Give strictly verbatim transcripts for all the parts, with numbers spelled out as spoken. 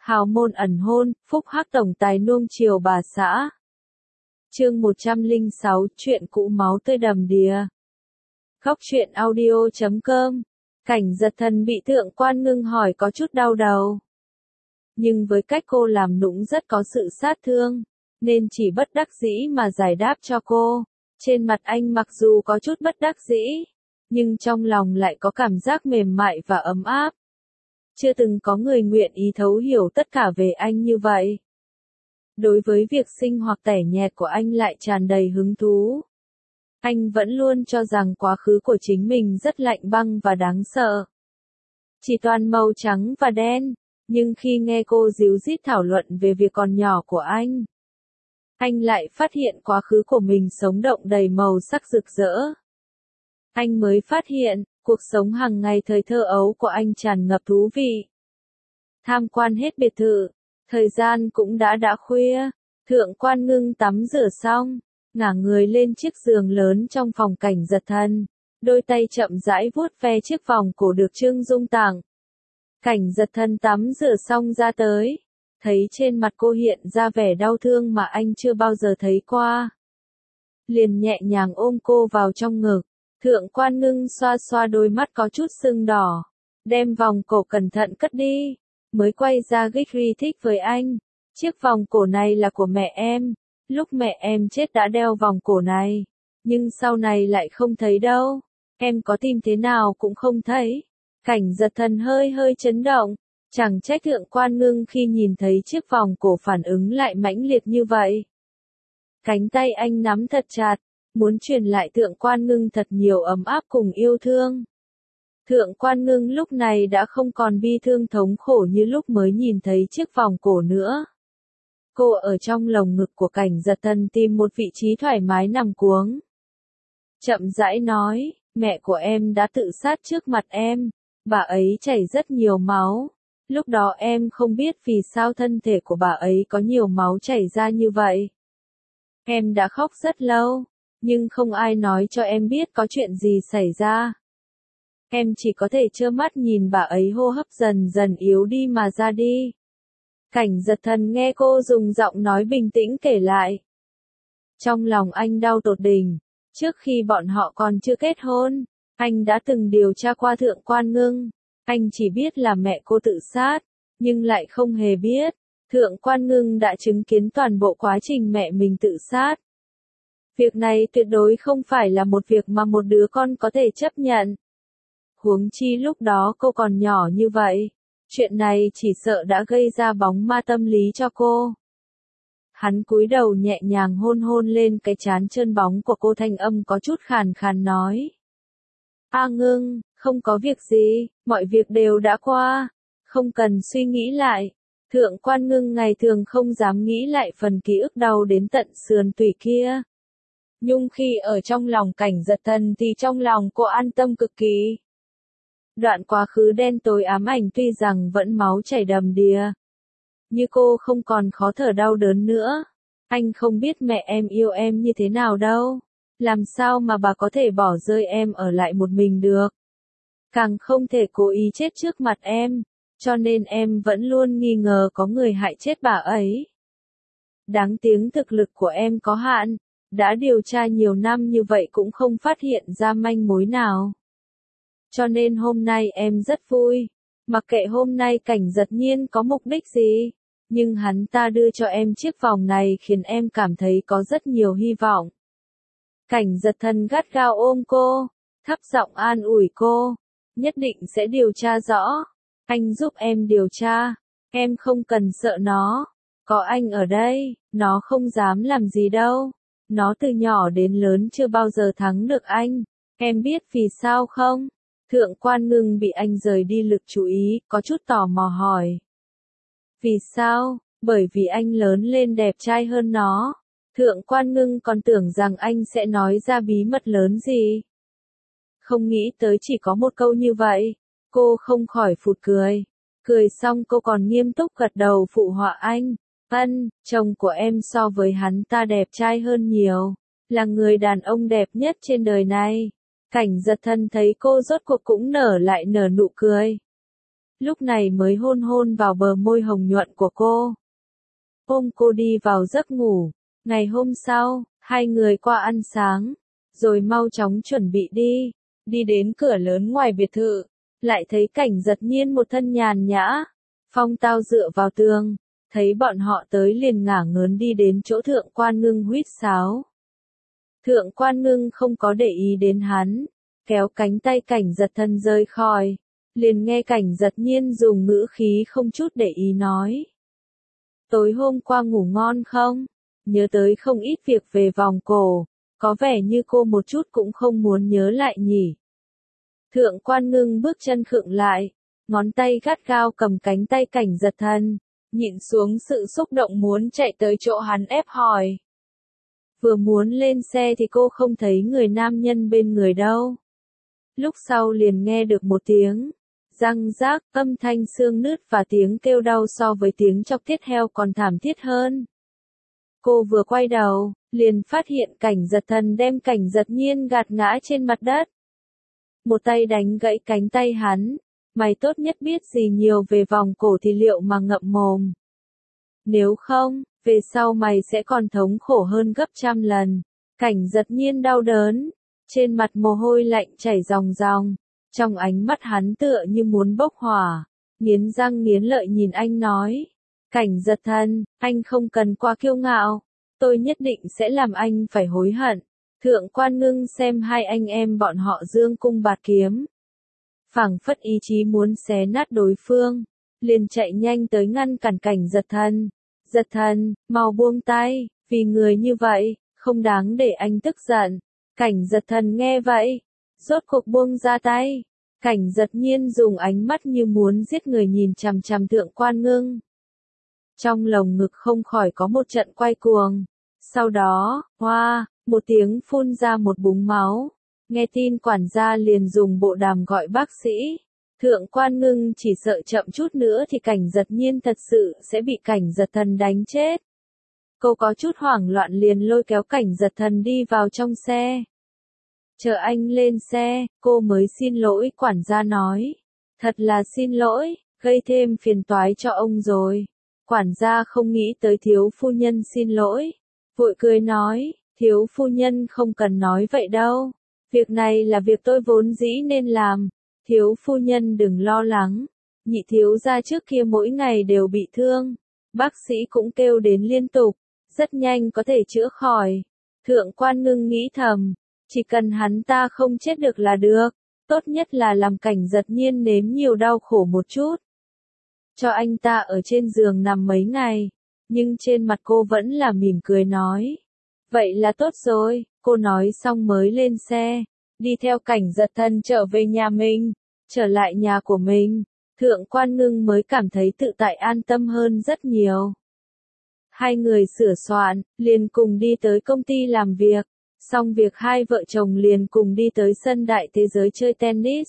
Hào môn ẩn hôn, phúc hắc tổng tài nuông chiều bà xã. Chương một trăm lẻ sáu, chuyện cũ máu tươi đầm đìa. Góc truyện audio chấm com. Cảnh Giật Thần bị Thượng Quan Ngưng hỏi có chút đau đầu. Nhưng với cách cô làm nũng rất có sự sát thương, nên chỉ bất đắc dĩ mà giải đáp cho cô. Trên mặt anh mặc dù có chút bất đắc dĩ, nhưng trong lòng lại có cảm giác mềm mại và ấm áp. Chưa từng có người nguyện ý thấu hiểu tất cả về anh như vậy. Đối với việc sinh hoạt tẻ nhẹt của anh lại tràn đầy hứng thú. Anh vẫn luôn cho rằng quá khứ của chính mình rất lạnh băng và đáng sợ. Chỉ toàn màu trắng và đen, nhưng khi nghe cô díu dít thảo luận về việc còn nhỏ của anh, anh lại phát hiện quá khứ của mình sống động đầy màu sắc rực rỡ. Anh mới phát hiện, cuộc sống hàng ngày thời thơ ấu của anh tràn ngập thú vị. Tham quan hết biệt thự, thời gian cũng đã đã khuya, Thượng Quan Ngưng tắm rửa xong, ngả người lên chiếc giường lớn trong phòng Cảnh Giật Thần, đôi tay chậm rãi vuốt ve chiếc vòng cổ được Trương Dung tặng. Cảnh Giật Thần tắm rửa xong ra tới, thấy trên mặt cô hiện ra vẻ đau thương mà anh chưa bao giờ thấy qua. Liền nhẹ nhàng ôm cô vào trong ngực. Thượng Quan Ngưng xoa xoa đôi mắt có chút sưng đỏ, đem vòng cổ cẩn thận cất đi, mới quay ra gigri thích với anh. Chiếc vòng cổ này là của mẹ em, lúc mẹ em chết đã đeo vòng cổ này, nhưng sau này lại không thấy đâu, em có tìm thế nào cũng không thấy. Cảnh Giật Thần hơi hơi chấn động, chẳng trách Thượng Quan Ngưng khi nhìn thấy chiếc vòng cổ phản ứng lại mãnh liệt như vậy. Cánh tay anh nắm thật chặt, muốn truyền lại Thượng Quan Ngưng thật nhiều ấm áp cùng yêu thương. Thượng Quan Ngưng lúc này đã không còn bi thương thống khổ như lúc mới nhìn thấy chiếc vòng cổ nữa. Cô ở trong lồng ngực của Cảnh Giật Thần tìm một vị trí thoải mái nằm cuống. Chậm rãi nói, mẹ của em đã tự sát trước mặt em, bà ấy chảy rất nhiều máu. Lúc đó em không biết vì sao thân thể của bà ấy có nhiều máu chảy ra như vậy. Em đã khóc rất lâu, nhưng không ai nói cho em biết có chuyện gì xảy ra. Em chỉ có thể trơ mắt nhìn bà ấy hô hấp dần dần yếu đi mà ra đi. Cảnh Giật Thần nghe cô dùng giọng nói bình tĩnh kể lại. Trong lòng anh đau tột đỉnh, trước khi bọn họ còn chưa kết hôn, anh đã từng điều tra qua Thượng Quan Ngưng. Anh chỉ biết là mẹ cô tự sát, nhưng lại không hề biết, Thượng Quan Ngưng đã chứng kiến toàn bộ quá trình mẹ mình tự sát. Việc này tuyệt đối không phải là một việc mà một đứa con có thể chấp nhận. Huống chi lúc đó cô còn nhỏ như vậy, chuyện này chỉ sợ đã gây ra bóng ma tâm lý cho cô. Hắn cúi đầu nhẹ nhàng hôn hôn lên cái trán trơn bóng của cô, thanh âm có chút khàn khàn nói. A Ngưng, không có việc gì, mọi việc đều đã qua, không cần suy nghĩ lại. Thượng Quan Ngưng ngày thường không dám nghĩ lại phần ký ức đau đến tận sườn tủy kia. Nhưng khi ở trong lòng Cảnh Giật Thần thì trong lòng cô an tâm cực kỳ. Đoạn quá khứ đen tối ám ảnh tuy rằng vẫn máu chảy đầm đìa, như cô không còn khó thở đau đớn nữa. Anh không biết mẹ em yêu em như thế nào đâu, làm sao mà bà có thể bỏ rơi em ở lại một mình được. Càng không thể cố ý chết trước mặt em, cho nên em vẫn luôn nghi ngờ có người hại chết bà ấy. Đáng tiếng thực lực của em có hạn, đã điều tra nhiều năm như vậy cũng không phát hiện ra manh mối nào. Cho nên hôm nay em rất vui, mặc kệ hôm nay Cảnh Giật Nhiên có mục đích gì, nhưng hắn ta đưa cho em chiếc vòng này khiến em cảm thấy có rất nhiều hy vọng. Cảnh Giật Thần gắt gao ôm cô, thấp giọng an ủi cô, nhất định sẽ điều tra rõ, anh giúp em điều tra, em không cần sợ nó, có anh ở đây, nó không dám làm gì đâu, nó từ nhỏ đến lớn chưa bao giờ thắng được anh, em biết vì sao không? Thượng Quan Ngưng bị anh rời đi lực chú ý, có chút tò mò hỏi. Vì sao? Bởi vì anh lớn lên đẹp trai hơn nó. Thượng Quan Ngưng còn tưởng rằng anh sẽ nói ra bí mật lớn gì. Không nghĩ tới chỉ có một câu như vậy, cô không khỏi phụt cười. Cười xong cô còn nghiêm túc gật đầu phụ họa anh. Ân, chồng của em so với hắn ta đẹp trai hơn nhiều, là người đàn ông đẹp nhất trên đời này. Cảnh Giật Thần thấy cô rốt cuộc cũng nở lại nở nụ cười. lúc này mới hôn hôn vào bờ môi hồng nhuận của cô. Ôm cô đi vào giấc ngủ. Ngày hôm sau, hai người qua ăn sáng, rồi mau chóng chuẩn bị đi. Đi đến cửa lớn ngoài biệt thự, lại thấy Cảnh Giật Nhiên một thân nhàn nhã, phong tao dựa vào tường, thấy bọn họ tới liền ngả ngớn đi đến chỗ Thượng Quan Ngưng huýt sáo. Thượng Quan Ngưng không có để ý đến hắn, kéo cánh tay Cảnh Giật Thân rời khỏi, liền nghe Cảnh Giật Nhiên dùng ngữ khí không chút để ý nói. Tối hôm qua ngủ ngon không? Nhớ tới không ít việc về vòng cổ, có vẻ như cô một chút cũng không muốn nhớ lại nhỉ. Thượng Quan Ngưng bước chân khựng lại, ngón tay gắt gao cầm cánh tay Cảnh Giật Thân, nhịn xuống sự xúc động muốn chạy tới chỗ hắn ép hỏi. Vừa muốn lên xe thì cô không thấy người nam nhân bên người đâu. Lúc sau liền nghe được một tiếng răng rác, âm thanh xương nứt và tiếng kêu đau so với tiếng chọc tiết heo còn thảm thiết hơn. Cô vừa quay đầu, liền phát hiện Cảnh Giật Thân đem Cảnh Giật Nhiên gạt ngã trên mặt đất. Một tay đánh gãy cánh tay hắn, mày tốt nhất biết gì nhiều về vòng cổ thì liệu mà ngậm mồm. Nếu không, về sau mày sẽ còn thống khổ hơn gấp trăm lần. Cảnh Giật Nhiên đau đớn, trên mặt mồ hôi lạnh chảy ròng ròng, trong ánh mắt hắn tựa như muốn bốc hỏa, nghiến răng nghiến lợi nhìn anh nói. Cảnh Giật Thân, anh không cần quá kiêu ngạo, tôi nhất định sẽ làm anh phải hối hận. Thượng Quan Ngưng xem hai anh em bọn họ dương cung bạt kiếm, phảng phất ý chí muốn xé nát đối phương, liền chạy nhanh tới ngăn cản Cảnh Giật Thân. Giật Thân, mau buông tay, vì người như vậy, không đáng để anh tức giận. Cảnh Giật Thân nghe vậy, rốt cuộc buông ra tay. Cảnh Giật Nhiên dùng ánh mắt như muốn giết người nhìn chằm chằm Thượng Quan Ngưng. Trong lồng ngực không khỏi có một trận quay cuồng. Sau đó, hoa, một tiếng phun ra một búng máu. Nghe tin quản gia liền dùng bộ đàm gọi bác sĩ. Thượng Quan Ngưng chỉ sợ chậm chút nữa thì Cảnh Giật Nhiên thật sự sẽ bị Cảnh Giật Thân đánh chết. Cô có chút hoảng loạn liền lôi kéo Cảnh Giật Thân đi vào trong xe. Chờ anh lên xe, cô mới xin lỗi quản gia nói. Thật là xin lỗi, gây thêm phiền toái cho ông rồi. Quản gia không nghĩ tới thiếu phu nhân xin lỗi. Vội cười nói, thiếu phu nhân không cần nói vậy đâu. Việc này là việc tôi vốn dĩ nên làm. Thiếu phu nhân đừng lo lắng. Nhị thiếu gia trước kia mỗi ngày đều bị thương. Bác sĩ cũng kêu đến liên tục. Rất nhanh có thể chữa khỏi. Thượng Quan Ngưng nghĩ thầm. Chỉ cần hắn ta không chết được là được. Tốt nhất là làm Cảnh Giật Nhiên nếm nhiều đau khổ một chút. Cho anh ta ở trên giường nằm mấy ngày. Nhưng trên mặt cô vẫn là mỉm cười nói. Vậy là tốt rồi. Cô nói xong mới lên xe. Đi theo Cảnh Giật Thân trở về nhà mình. Trở lại nhà của mình. Thượng Quan Ngưng mới cảm thấy tự tại an tâm hơn rất nhiều. Hai người sửa soạn, liền cùng đi tới công ty làm việc. Xong việc hai vợ chồng liền cùng đi tới sân Đại Thế Giới chơi tennis.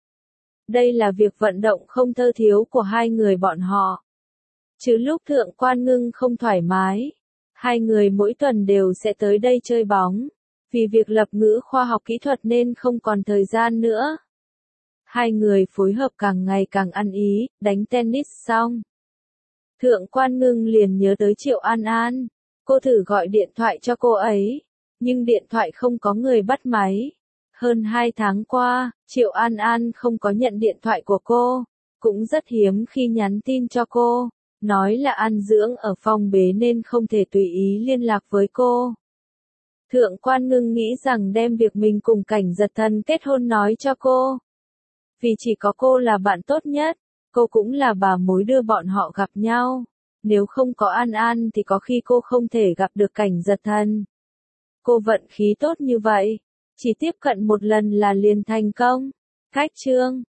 Đây là việc vận động không thơ thiếu của hai người bọn họ. Chứ lúc Thượng Quan Ngưng không thoải mái, hai người mỗi tuần đều sẽ tới đây chơi bóng. Vì việc lập ngữ khoa học kỹ thuật nên không còn thời gian nữa. Hai người phối hợp càng ngày càng ăn ý, đánh tennis xong. Thượng Quan Ngưng liền nhớ tới Triệu An An. Cô thử gọi điện thoại cho cô ấy, nhưng điện thoại không có người bắt máy. Hơn hai tháng qua, Triệu An An không có nhận điện thoại của cô, cũng rất hiếm khi nhắn tin cho cô, nói là ăn dưỡng ở phòng bế nên không thể tùy ý liên lạc với cô. Thượng Quan Ngưng nghĩ rằng đem việc mình cùng Cảnh Giật Thân kết hôn nói cho cô. Vì chỉ có cô là bạn tốt nhất, cô cũng là bà mối đưa bọn họ gặp nhau. Nếu không có An An thì có khi cô không thể gặp được Cảnh Giật Thân. Cô vận khí tốt như vậy, chỉ tiếp cận một lần là liền thành công. Cách chương